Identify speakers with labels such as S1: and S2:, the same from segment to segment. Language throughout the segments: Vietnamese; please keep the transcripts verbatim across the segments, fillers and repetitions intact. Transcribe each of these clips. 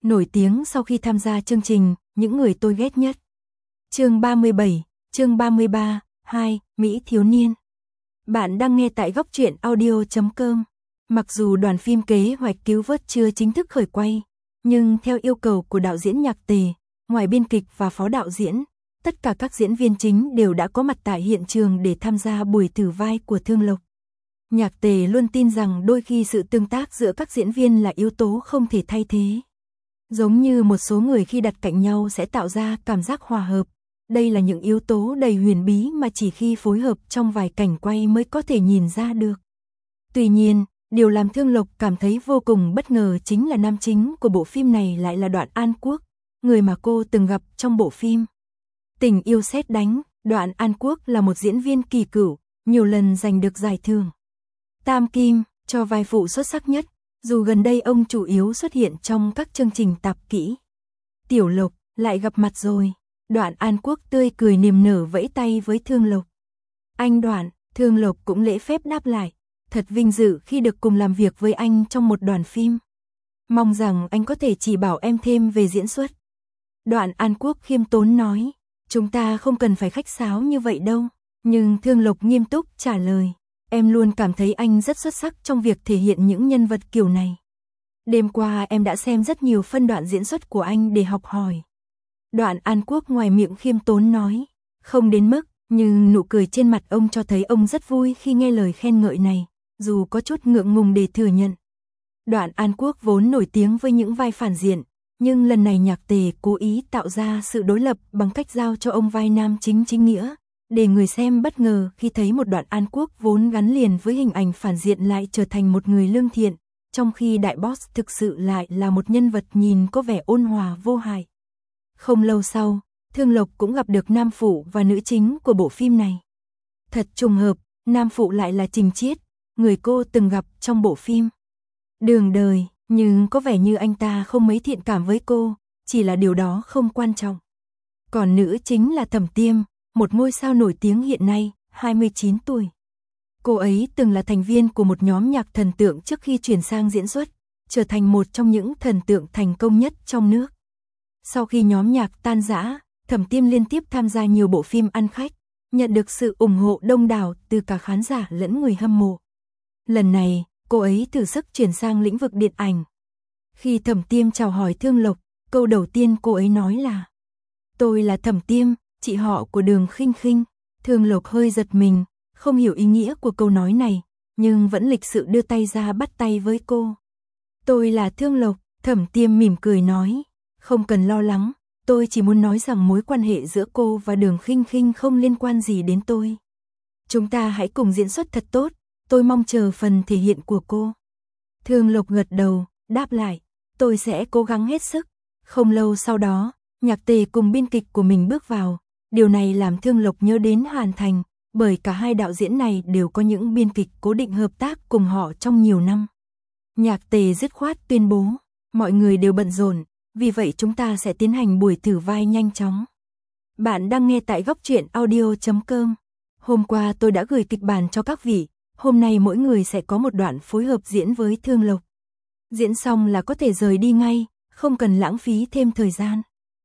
S1: Nổi tiếng sau khi tham gia chương trình Những người tôi ghét nhất. Chương ba mươi bảy, chương ba mươi ba, hai, Mỹ thiếu niên. Bạn đang nghe tại góc truyện audio chấm com. Mặc dù đoàn phim Kế hoạch cứu vớt chưa chính thức khởi quay, nhưng theo yêu cầu của đạo diễn Nhạc Tề, ngoài biên kịch và phó đạo diễn, tất cả các diễn viên chính đều đã có mặt tại hiện trường để tham gia buổi thử vai của Thương Lộc. Nhạc Tề luôn tin rằng đôi khi sự tương tác giữa các diễn viên là yếu tố không thể thay thế. Giống như một số người khi đặt cạnh nhau sẽ tạo ra cảm giác hòa hợp. Đây là những yếu tố đầy huyền bí mà chỉ khi phối hợp trong vài cảnh quay mới có thể nhìn ra được. Tuy nhiên, điều làm Thương Lộc cảm thấy vô cùng bất ngờ chính là nam chính của bộ phim này lại là Đoạn An Quốc, người mà cô từng gặp trong bộ phim Tình yêu sét đánh. Đoạn An Quốc là một diễn viên kỳ cựu, nhiều lần giành được giải thưởng Tam Kim cho vai phụ xuất sắc nhất, dù gần đây ông chủ yếu xuất hiện trong các chương trình tạp kỹ. Tiểu Lộc, lại gặp mặt rồi. Đoạn An Quốc tươi cười niềm nở vẫy tay với Thương Lộc. Anh Đoạn, Thương Lộc cũng lễ phép đáp lại. Thật vinh dự khi được cùng làm việc với anh trong một đoàn phim. Mong rằng anh có thể chỉ bảo em thêm về diễn xuất. Đoạn An Quốc khiêm tốn nói. Chúng ta không cần phải khách sáo như vậy đâu. Nhưng Thương Lộc nghiêm túc trả lời. Em luôn cảm thấy anh rất xuất sắc trong việc thể hiện những nhân vật kiểu này. Đêm qua em đã xem rất nhiều phân đoạn diễn xuất của anh để học hỏi. Đoạn An Quốc ngoài miệng khiêm tốn nói. Không đến mức, nhưng nụ cười trên mặt ông cho thấy ông rất vui khi nghe lời khen ngợi này, dù có chút ngượng ngùng để thừa nhận. Đoạn An Quốc vốn nổi tiếng với những vai phản diện, nhưng lần này Nhạc Tề cố ý tạo ra sự đối lập bằng cách giao cho ông vai nam chính chính nghĩa, để người xem bất ngờ khi thấy một Đoạn An Quốc vốn gắn liền với hình ảnh phản diện lại trở thành một người lương thiện, trong khi đại boss thực sự lại là một nhân vật nhìn có vẻ ôn hòa vô hại. Không lâu sau, Thương Lộc cũng gặp được nam phụ và nữ chính của bộ phim này. Thật trùng hợp, nam phụ lại là Trình Chiết, người cô từng gặp trong bộ phim Đường Đời, nhưng có vẻ như anh ta không mấy thiện cảm với cô, chỉ là điều đó không quan trọng. Còn nữ chính là Thẩm Tiêm, một ngôi sao nổi tiếng hiện nay, hai mươi chín tuổi. Cô ấy từng là thành viên của một nhóm nhạc thần tượng trước khi chuyển sang diễn xuất, trở thành một trong những thần tượng thành công nhất trong nước. Sau khi nhóm nhạc tan rã, Thẩm Tiêm liên tiếp tham gia nhiều bộ phim ăn khách, nhận được sự ủng hộ đông đảo từ cả khán giả lẫn người hâm mộ. Lần này, cô ấy thử sức chuyển sang lĩnh vực điện ảnh. Khi Thẩm Tiêm chào hỏi Thương Lộc, câu đầu tiên cô ấy nói là: Tôi là Thẩm Tiêm, chị họ của Đường Khinh Khinh. Thương Lộc hơi giật mình, không hiểu ý nghĩa của câu nói này, nhưng vẫn lịch sự đưa tay ra bắt tay với cô. Tôi là Thương Lộc, Thẩm Tiêm mỉm cười nói. Không cần lo lắng, tôi chỉ muốn nói rằng mối quan hệ giữa cô và Đường Khinh Khinh không liên quan gì đến tôi. Chúng ta hãy cùng diễn xuất thật tốt, tôi mong chờ phần thể hiện của cô. Thương Lộc gật đầu, đáp lại, tôi sẽ cố gắng hết sức. Không lâu sau đó, Nhạc Tề cùng biên kịch của mình bước vào, điều này làm Thương Lộc nhớ đến Hàn Thành, bởi cả hai đạo diễn này đều có những biên kịch cố định hợp tác cùng họ trong nhiều năm. Nhạc Tề dứt khoát tuyên bố, mọi người đều bận rộn, vì vậy chúng ta sẽ tiến hành buổi thử vai nhanh chóng. Bạn đang nghe tại góc truyện audio chấm com. Hôm qua tôi đã gửi kịch bản cho các vị, hôm nay mỗi người sẽ có một đoạn phối hợp diễn với Thương Lộc. Diễn xong là có thể rời đi ngay, không cần lãng phí thêm thời gian.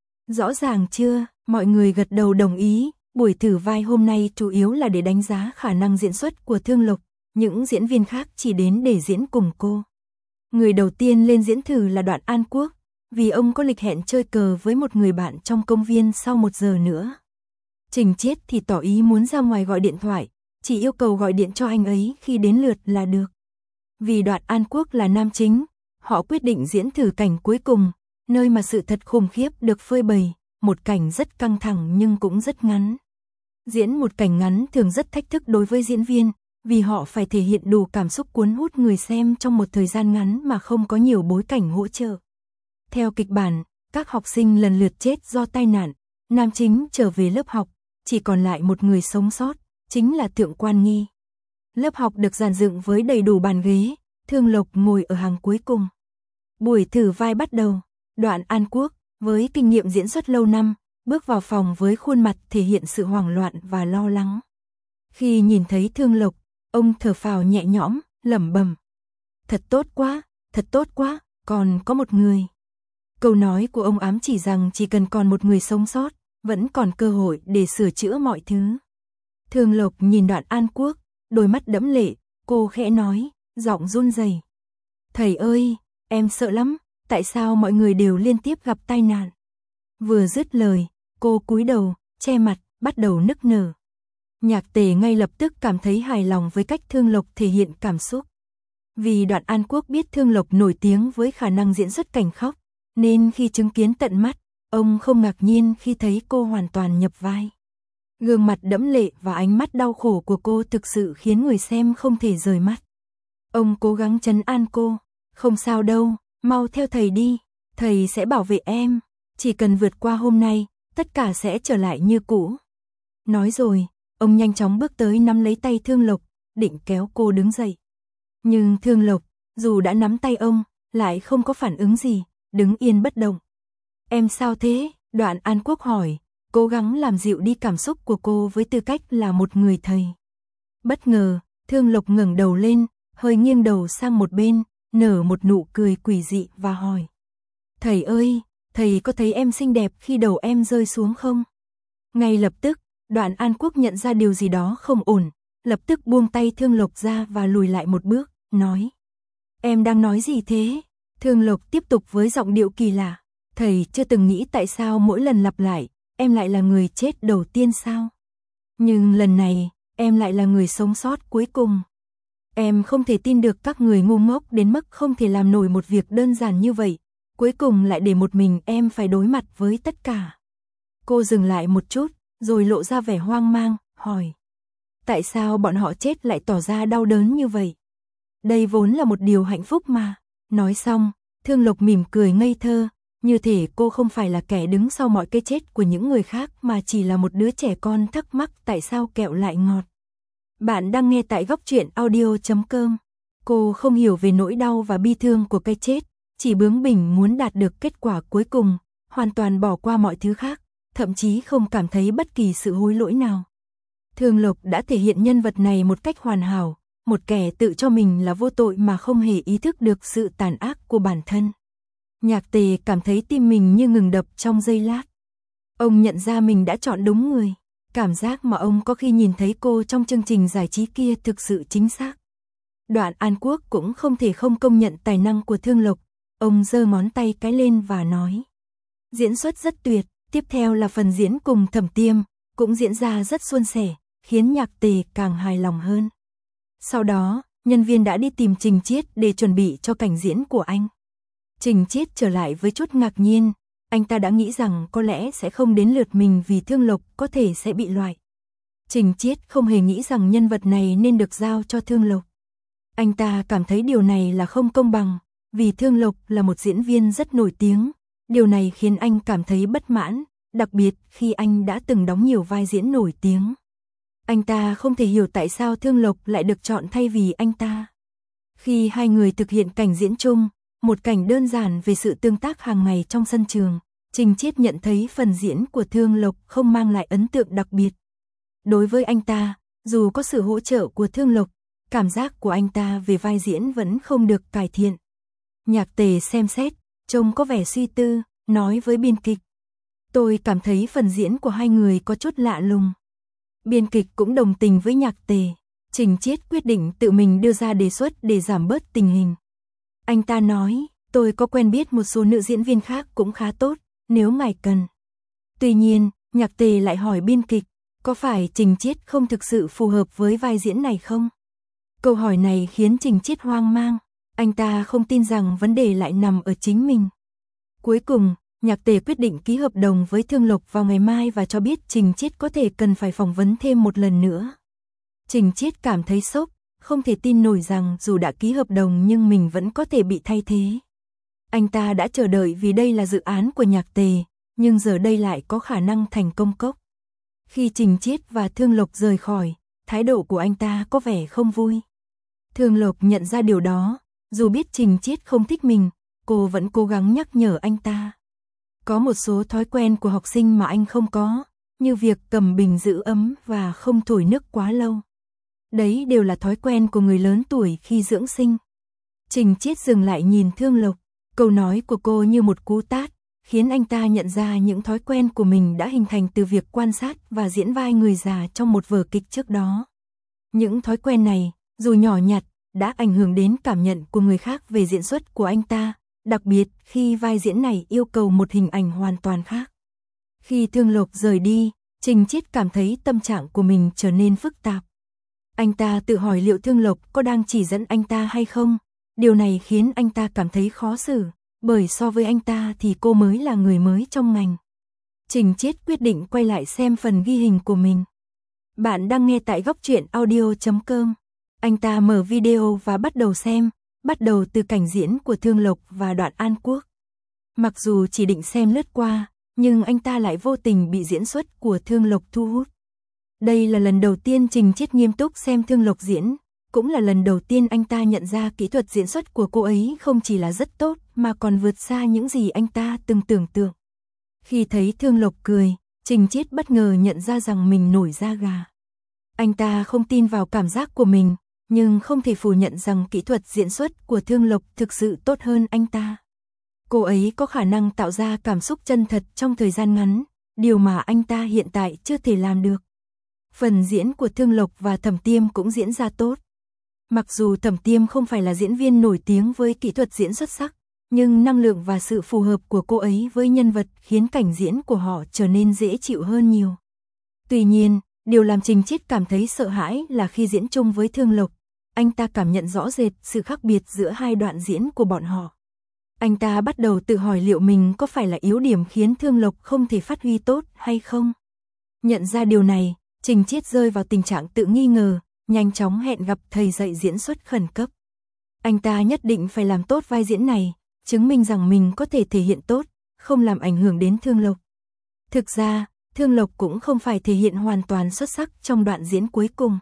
S1: Rõ ràng chưa? Mọi người gật đầu đồng ý. Buổi thử vai hôm nay chủ yếu là để đánh giá khả năng diễn xuất của Thương Lộc, những diễn viên khác chỉ đến để diễn cùng cô. Người đầu tiên lên diễn thử là Đoạn An Quốc, vì ông có lịch hẹn chơi cờ với một người bạn trong công viên sau một giờ nữa. Trình Chiết thì tỏ ý muốn ra ngoài gọi điện thoại, chỉ yêu cầu gọi điện cho anh ấy khi đến lượt là được. Vì Đoạn An Quốc là nam chính, họ quyết định diễn thử cảnh cuối cùng, nơi mà sự thật khủng khiếp được phơi bày, một cảnh rất căng thẳng nhưng cũng rất ngắn. Diễn một cảnh ngắn thường rất thách thức đối với diễn viên, vì họ phải thể hiện đủ cảm xúc cuốn hút người xem trong một thời gian ngắn mà không có nhiều bối cảnh hỗ trợ. Theo kịch bản, các học sinh lần lượt chết do tai nạn, nam chính trở về lớp học, chỉ còn lại một người sống sót, chính là Thượng Quan Nghi. Lớp học được dàn dựng với đầy đủ bàn ghế, Thương Lộc ngồi ở hàng cuối cùng. Buổi thử vai bắt đầu, Đoạn An Quốc, với kinh nghiệm diễn xuất lâu năm, bước vào phòng với khuôn mặt thể hiện sự hoảng loạn và lo lắng. Khi nhìn thấy Thương Lộc, ông thở phào nhẹ nhõm, lẩm bẩm: Thật tốt quá, thật tốt quá, còn có một người. Câu nói của ông ám chỉ rằng chỉ cần còn một người sống sót, vẫn còn cơ hội để sửa chữa mọi thứ. Thương Lộc nhìn Đoạn An Quốc, đôi mắt đẫm lệ, cô khẽ nói, giọng run rẩy. Thầy ơi, em sợ lắm, tại sao mọi người đều liên tiếp gặp tai nạn? Vừa dứt lời, cô cúi đầu, che mặt, bắt đầu nức nở. Nhạc Tề ngay lập tức cảm thấy hài lòng với cách Thương Lộc thể hiện cảm xúc. Vì Đoạn An Quốc biết Thương Lộc nổi tiếng với khả năng diễn xuất cảnh khóc, nên khi chứng kiến tận mắt, ông không ngạc nhiên khi thấy cô hoàn toàn nhập vai. Gương mặt đẫm lệ và ánh mắt đau khổ của cô thực sự khiến người xem không thể rời mắt. Ông cố gắng trấn an cô, không sao đâu, mau theo thầy đi, thầy sẽ bảo vệ em, chỉ cần vượt qua hôm nay, tất cả sẽ trở lại như cũ. Nói rồi, ông nhanh chóng bước tới nắm lấy tay Thương Lộc, định kéo cô đứng dậy. Nhưng Thương Lộc, dù đã nắm tay ông, lại không có phản ứng gì, đứng yên bất động. Em sao thế? Đoạn An Quốc hỏi, cố gắng làm dịu đi cảm xúc của cô với tư cách là một người thầy. Bất ngờ, Thương Lộc ngẩng đầu lên, hơi nghiêng đầu sang một bên, nở một nụ cười quỷ dị và hỏi. Thầy ơi, thầy có thấy em xinh đẹp khi đầu em rơi xuống không? Ngay lập tức, Đoạn An Quốc nhận ra điều gì đó không ổn, lập tức buông tay Thương Lộc ra và lùi lại một bước, nói. Em đang nói gì thế? Thương Lộc tiếp tục với giọng điệu kỳ lạ. Thầy chưa từng nghĩ tại sao mỗi lần lặp lại, em lại là người chết đầu tiên sao? Nhưng lần này, em lại là người sống sót cuối cùng. Em không thể tin được các người ngu ngốc đến mức không thể làm nổi một việc đơn giản như vậy, cuối cùng lại để một mình em phải đối mặt với tất cả. Cô dừng lại một chút, rồi lộ ra vẻ hoang mang, hỏi. Tại sao bọn họ chết lại tỏ ra đau đớn như vậy? Đây vốn là một điều hạnh phúc mà. Nói xong, Thương Lộc mỉm cười ngây thơ, như thể cô không phải là kẻ đứng sau mọi cái chết của những người khác mà chỉ là một đứa trẻ con thắc mắc tại sao kẹo lại ngọt. Bạn đang nghe tại góc truyện audio chấm com. Cô không hiểu về nỗi đau và bi thương của cái chết, chỉ bướng bỉnh muốn đạt được kết quả cuối cùng, hoàn toàn bỏ qua mọi thứ khác, thậm chí không cảm thấy bất kỳ sự hối lỗi nào. Thương Lộc đã thể hiện nhân vật này một cách hoàn hảo, một kẻ tự cho mình là vô tội mà không hề ý thức được sự tàn ác của bản thân. Nhạc Tề cảm thấy tim mình như ngừng đập trong giây lát. Ông nhận ra mình đã chọn đúng người. Cảm giác mà ông có khi nhìn thấy cô trong chương trình giải trí kia thực sự chính xác. Đoạn An Quốc cũng không thể không công nhận tài năng của Thương Lộc. Ông giơ ngón tay cái lên và nói. Diễn xuất rất tuyệt, tiếp theo là phần diễn cùng Thẩm Tiêm, cũng diễn ra rất suôn sẻ, khiến Nhạc Tề càng hài lòng hơn. Sau đó, nhân viên đã đi tìm Trình Chiết để chuẩn bị cho cảnh diễn của anh. Trình Chiết trở lại với chút ngạc nhiên, anh ta đã nghĩ rằng có lẽ sẽ không đến lượt mình vì Thương Lộc có thể sẽ bị loại. Trình Chiết không hề nghĩ rằng nhân vật này nên được giao cho Thương Lộc. Anh ta cảm thấy điều này là không công bằng, vì Thương Lộc là một diễn viên rất nổi tiếng. Điều này khiến anh cảm thấy bất mãn, đặc biệt khi anh đã từng đóng nhiều vai diễn nổi tiếng. Anh ta không thể hiểu tại sao Thương Lộc lại được chọn thay vì anh ta. Khi hai người thực hiện cảnh diễn chung, một cảnh đơn giản về sự tương tác hàng ngày trong sân trường, Trình Chiết nhận thấy phần diễn của Thương Lộc không mang lại ấn tượng đặc biệt. Đối với anh ta, dù có sự hỗ trợ của Thương Lộc, cảm giác của anh ta về vai diễn vẫn không được cải thiện. Nhạc Tề xem xét, trông có vẻ suy tư, nói với biên kịch. Tôi cảm thấy phần diễn của hai người có chút lạ lùng. Biên kịch cũng đồng tình với Nhạc Tề. Trình Chiết quyết định tự mình đưa ra đề xuất để giảm bớt tình hình. Anh ta nói, tôi có quen biết một số nữ diễn viên khác cũng khá tốt, nếu ngài cần. Tuy nhiên, Nhạc Tề lại hỏi biên kịch, có phải Trình Chiết không thực sự phù hợp với vai diễn này không? Câu hỏi này khiến Trình Chiết hoang mang, anh ta không tin rằng vấn đề lại nằm ở chính mình. Cuối cùng, Nhạc Tề quyết định ký hợp đồng với Thương Lộc vào ngày mai và cho biết Trình Chiết có thể cần phải phỏng vấn thêm một lần nữa. Trình Chiết cảm thấy sốc, không thể tin nổi rằng dù đã ký hợp đồng nhưng mình vẫn có thể bị thay thế. Anh ta đã chờ đợi vì đây là dự án của Nhạc Tề, nhưng giờ đây lại có khả năng thành công cốc. Khi Trình Chiết và Thương Lộc rời khỏi, thái độ của anh ta có vẻ không vui. Thương Lộc nhận ra điều đó, dù biết Trình Chiết không thích mình, cô vẫn cố gắng nhắc nhở anh ta. Có một số thói quen của học sinh mà anh không có, như việc cầm bình giữ ấm và không thổi nước quá lâu. Đấy đều là thói quen của người lớn tuổi khi dưỡng sinh. Trình Chiết dừng lại nhìn Thương Lộc, Câu nói của cô như một cú tát, khiến anh ta nhận ra những thói quen của mình đã hình thành từ việc quan sát và diễn vai người già trong một vở kịch trước đó. Những thói quen này, dù nhỏ nhặt, đã ảnh hưởng đến cảm nhận của người khác về diễn xuất của anh ta, đặc biệt khi vai diễn này yêu cầu một hình ảnh hoàn toàn khác. Khi Thương Lộc rời đi, Trình Chiết cảm thấy tâm trạng của mình trở nên phức tạp. Anh ta tự hỏi liệu Thương Lộc có đang chỉ dẫn anh ta hay không? Điều này khiến anh ta cảm thấy khó xử, bởi so với anh ta thì cô mới là người mới trong ngành. Trình Chiết quyết định quay lại xem phần ghi hình của mình. Bạn đang nghe tại góc truyện audio chấm com. Anh ta mở video và bắt đầu xem, bắt đầu từ cảnh diễn của Thương Lộc và Đoạn An Quốc. Mặc dù chỉ định xem lướt qua, nhưng anh ta lại vô tình bị diễn xuất của Thương Lộc thu hút. Đây là lần đầu tiên Trình Chiết nghiêm túc xem Thương Lộc diễn, cũng là lần đầu tiên anh ta nhận ra kỹ thuật diễn xuất của cô ấy không chỉ là rất tốt mà còn vượt xa những gì anh ta từng tưởng tượng. Khi thấy Thương Lộc cười, Trình Chiết bất ngờ nhận ra rằng mình nổi da gà. Anh ta không tin vào cảm giác của mình, nhưng không thể phủ nhận rằng kỹ thuật diễn xuất của Thương Lộc thực sự tốt hơn anh ta. Cô ấy có khả năng tạo ra cảm xúc chân thật trong thời gian ngắn, điều mà anh ta hiện tại chưa thể làm được. Phần diễn của Thương Lộc và Thẩm Tiêm cũng diễn ra tốt. Mặc dù Thẩm Tiêm không phải là diễn viên nổi tiếng với kỹ thuật diễn xuất sắc, nhưng năng lượng và sự phù hợp của cô ấy với nhân vật khiến cảnh diễn của họ trở nên dễ chịu hơn nhiều. Tuy nhiên, điều làm Trình Chiết cảm thấy sợ hãi là khi diễn chung với Thương Lộc, anh ta cảm nhận rõ rệt sự khác biệt giữa hai đoạn diễn của bọn họ. Anh ta bắt đầu tự hỏi liệu mình có phải là yếu điểm khiến Thương Lộc không thể phát huy tốt hay không. Nhận ra điều này, Trình Chiết rơi vào tình trạng tự nghi ngờ, nhanh chóng hẹn gặp thầy dạy diễn xuất khẩn cấp. Anh ta nhất định phải làm tốt vai diễn này, chứng minh rằng mình có thể thể hiện tốt, không làm ảnh hưởng đến Thương Lộc. Thực ra, Thương Lộc cũng không phải thể hiện hoàn toàn xuất sắc trong đoạn diễn cuối cùng.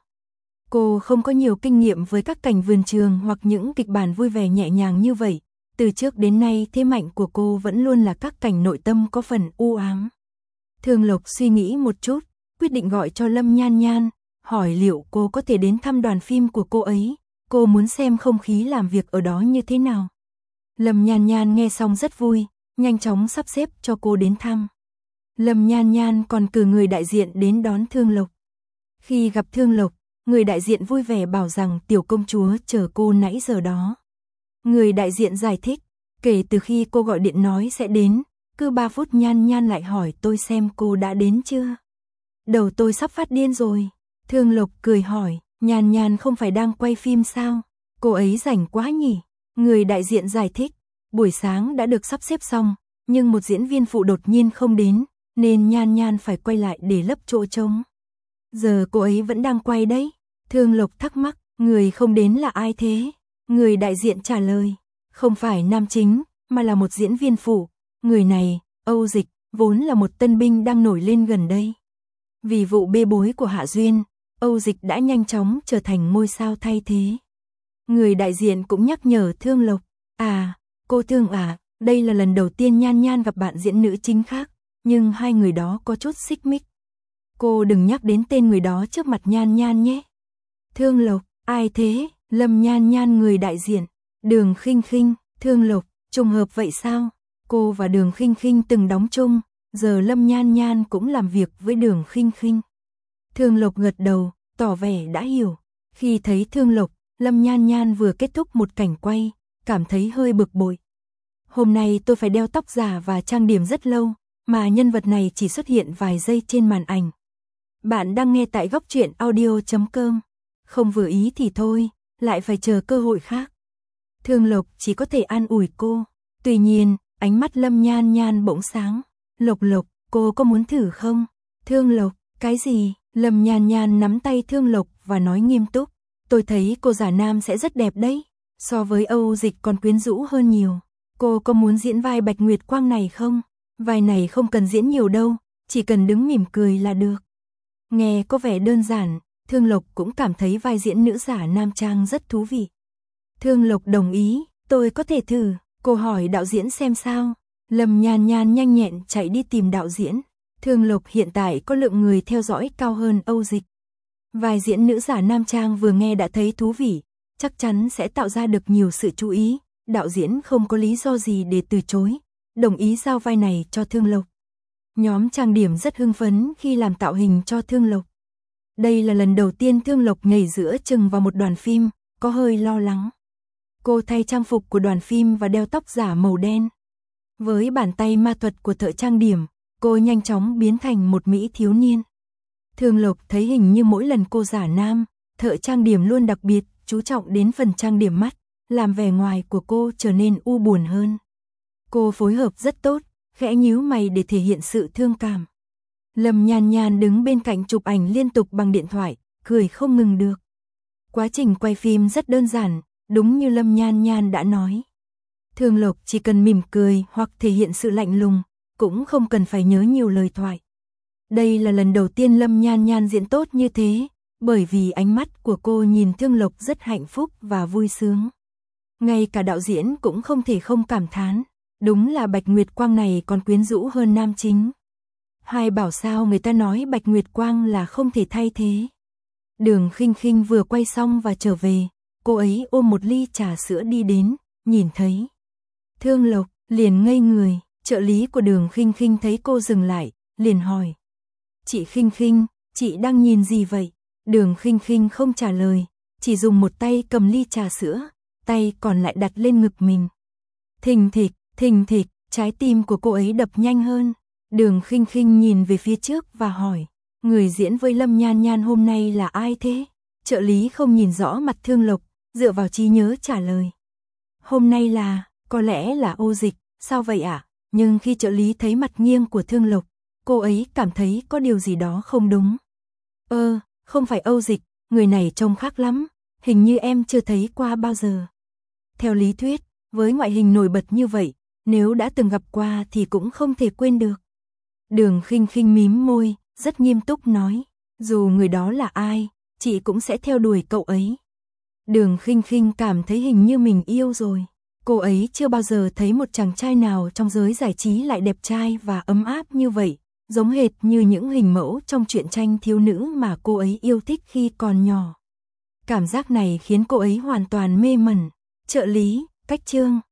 S1: Cô không có nhiều kinh nghiệm với các cảnh vườn trường hoặc những kịch bản vui vẻ nhẹ nhàng như vậy. Từ trước đến nay thế mạnh của cô vẫn luôn là các cảnh nội tâm có phần u ám. Thương Lộc suy nghĩ một chút, quyết định gọi cho Lâm Nhan Nhan, hỏi liệu cô có thể đến thăm đoàn phim của cô ấy, cô muốn xem không khí làm việc ở đó như thế nào. Lâm Nhan Nhan nghe xong rất vui, nhanh chóng sắp xếp cho cô đến thăm. Lâm Nhan Nhan còn cử người đại diện đến đón Thương Lộc. Khi gặp Thương Lộc, người đại diện vui vẻ bảo rằng tiểu công chúa chờ cô nãy giờ đó. Người đại diện giải thích, kể từ khi cô gọi điện nói sẽ đến, cứ ba phút Nhan Nhan lại hỏi tôi xem cô đã đến chưa. Đầu tôi sắp phát điên rồi. Thương Lộc cười hỏi, Nhan Nhan không phải đang quay phim sao? Cô ấy rảnh quá nhỉ? Người đại diện giải thích, buổi sáng đã được sắp xếp xong, nhưng một diễn viên phụ đột nhiên không đến, nên Nhan Nhan phải quay lại để lấp chỗ trống. Giờ cô ấy vẫn đang quay đấy. Thương Lộc thắc mắc, người không đến là ai thế? Người đại diện trả lời, không phải nam chính, mà là một diễn viên phụ. Người này, Âu Dịch, vốn là một tân binh đang nổi lên gần đây. Vì vụ bê bối của Hạ Duyên, Âu Dịch đã nhanh chóng trở thành ngôi sao thay thế. Người đại diện cũng nhắc nhở Thương Lộc, à, cô Thương à, đây là lần đầu tiên Nhan Nhan gặp bạn diễn nữ chính khác, nhưng hai người đó có chút xích mích. Cô đừng nhắc đến tên người đó trước mặt Nhan Nhan nhé. Thương Lộc, ai thế? Lâm Nhan Nhan người đại diện, Đường Khinh Khinh. Thương Lộc, trùng hợp vậy sao? Cô và Đường Khinh Khinh từng đóng chung, giờ Lâm Nhan Nhan cũng làm việc với Đường Khinh Khinh. Thương Lộc gật đầu, tỏ vẻ đã hiểu. Khi thấy Thương Lộc, Lâm Nhan Nhan vừa kết thúc một cảnh quay, cảm thấy hơi bực bội. Hôm nay tôi phải đeo tóc giả và trang điểm rất lâu, mà nhân vật này chỉ xuất hiện vài giây trên màn ảnh. Bạn đang nghe tại góc truyện audio chấm com. Không vừa ý thì thôi, lại phải chờ cơ hội khác. Thương Lộc chỉ có thể an ủi cô. Tuy nhiên, ánh mắt Lâm Nhan Nhan bỗng sáng. Lộc Lộc, cô có muốn thử không? Thương Lộc, cái gì? Lâm Nhan Nhan nắm tay Thương Lộc và nói nghiêm túc. Tôi thấy cô giả nam sẽ rất đẹp đấy. So với Âu Dịch còn quyến rũ hơn nhiều. Cô có muốn diễn vai Bạch Nguyệt Quang này không? Vai này không cần diễn nhiều đâu, chỉ cần đứng mỉm cười là được. Nghe có vẻ đơn giản, Thương Lộc cũng cảm thấy vai diễn nữ giả nam trang rất thú vị. Thương Lộc đồng ý, tôi có thể thử. Cô hỏi đạo diễn xem sao. Lâm Nhan Nhan nhanh nhẹn chạy đi tìm đạo diễn. Thương Lộc hiện tại có lượng người theo dõi cao hơn Âu Dịch. Vai diễn nữ giả nam trang vừa nghe đã thấy thú vị, chắc chắn sẽ tạo ra được nhiều sự chú ý, đạo diễn không có lý do gì để từ chối, đồng ý giao vai này cho Thương Lộc. Nhóm trang điểm rất hưng phấn khi làm tạo hình cho Thương Lộc. Đây là lần đầu tiên Thương Lộc nhảy giữa chừng vào một đoàn phim, có hơi lo lắng. Cô thay trang phục của đoàn phim và đeo tóc giả màu đen. Với bàn tay ma thuật của thợ trang điểm, cô nhanh chóng biến thành một mỹ thiếu niên. Thương Lộc thấy hình như mỗi lần cô giả nam, thợ trang điểm luôn đặc biệt chú trọng đến phần trang điểm mắt, làm vẻ ngoài của cô trở nên u buồn hơn. Cô phối hợp rất tốt, khẽ nhíu mày để thể hiện sự thương cảm. Lâm Nhan Nhan đứng bên cạnh chụp ảnh liên tục bằng điện thoại, cười không ngừng được. Quá trình quay phim rất đơn giản, đúng như Lâm Nhan Nhan đã nói. Thương Lộc chỉ cần mỉm cười hoặc thể hiện sự lạnh lùng, cũng không cần phải nhớ nhiều lời thoại. Đây là lần đầu tiên Lâm Nhan Nhan diễn tốt như thế, bởi vì ánh mắt của cô nhìn Thương Lộc rất hạnh phúc và vui sướng. Ngay cả đạo diễn cũng không thể không cảm thán, đúng là Bạch Nguyệt Quang này còn quyến rũ hơn nam chính. Hai bảo sao người ta nói Bạch Nguyệt Quang là không thể thay thế. Đường Khinh Khinh vừa quay xong và trở về, cô ấy ôm một ly trà sữa đi đến, nhìn thấy Thương Lộc, liền ngây người, trợ lý của Đường Khinh Khinh thấy cô dừng lại, liền hỏi. Chị Khinh Khinh, chị đang nhìn gì vậy? Đường Khinh Khinh không trả lời, chỉ dùng một tay cầm ly trà sữa, tay còn lại đặt lên ngực mình. Thình thịch, thình thịch, trái tim của cô ấy đập nhanh hơn. Đường Khinh Khinh nhìn về phía trước và hỏi, người diễn với Lâm Nhan Nhan hôm nay là ai thế? Trợ lý không nhìn rõ mặt Thương Lộc, dựa vào trí nhớ trả lời. Hôm nay là, có lẽ là Âu Dịch, sao vậy ạ? À? Nhưng khi trợ lý thấy mặt nghiêng của Thương Lộc, cô ấy cảm thấy có điều gì đó không đúng. Ơ, không phải Âu Dịch, người này trông khác lắm, hình như em chưa thấy qua bao giờ. Theo lý thuyết, với ngoại hình nổi bật như vậy, nếu đã từng gặp qua thì cũng không thể quên được. Đường Khinh Khinh mím môi, rất nghiêm túc nói, dù người đó là ai, chị cũng sẽ theo đuổi cậu ấy. Đường Khinh Khinh cảm thấy hình như mình yêu rồi. Cô ấy chưa bao giờ thấy một chàng trai nào trong giới giải trí lại đẹp trai và ấm áp như vậy, giống hệt như những hình mẫu trong truyện tranh thiếu nữ mà cô ấy yêu thích khi còn nhỏ. Cảm giác này khiến cô ấy hoàn toàn mê mẩn. Trợ lý, cách chương.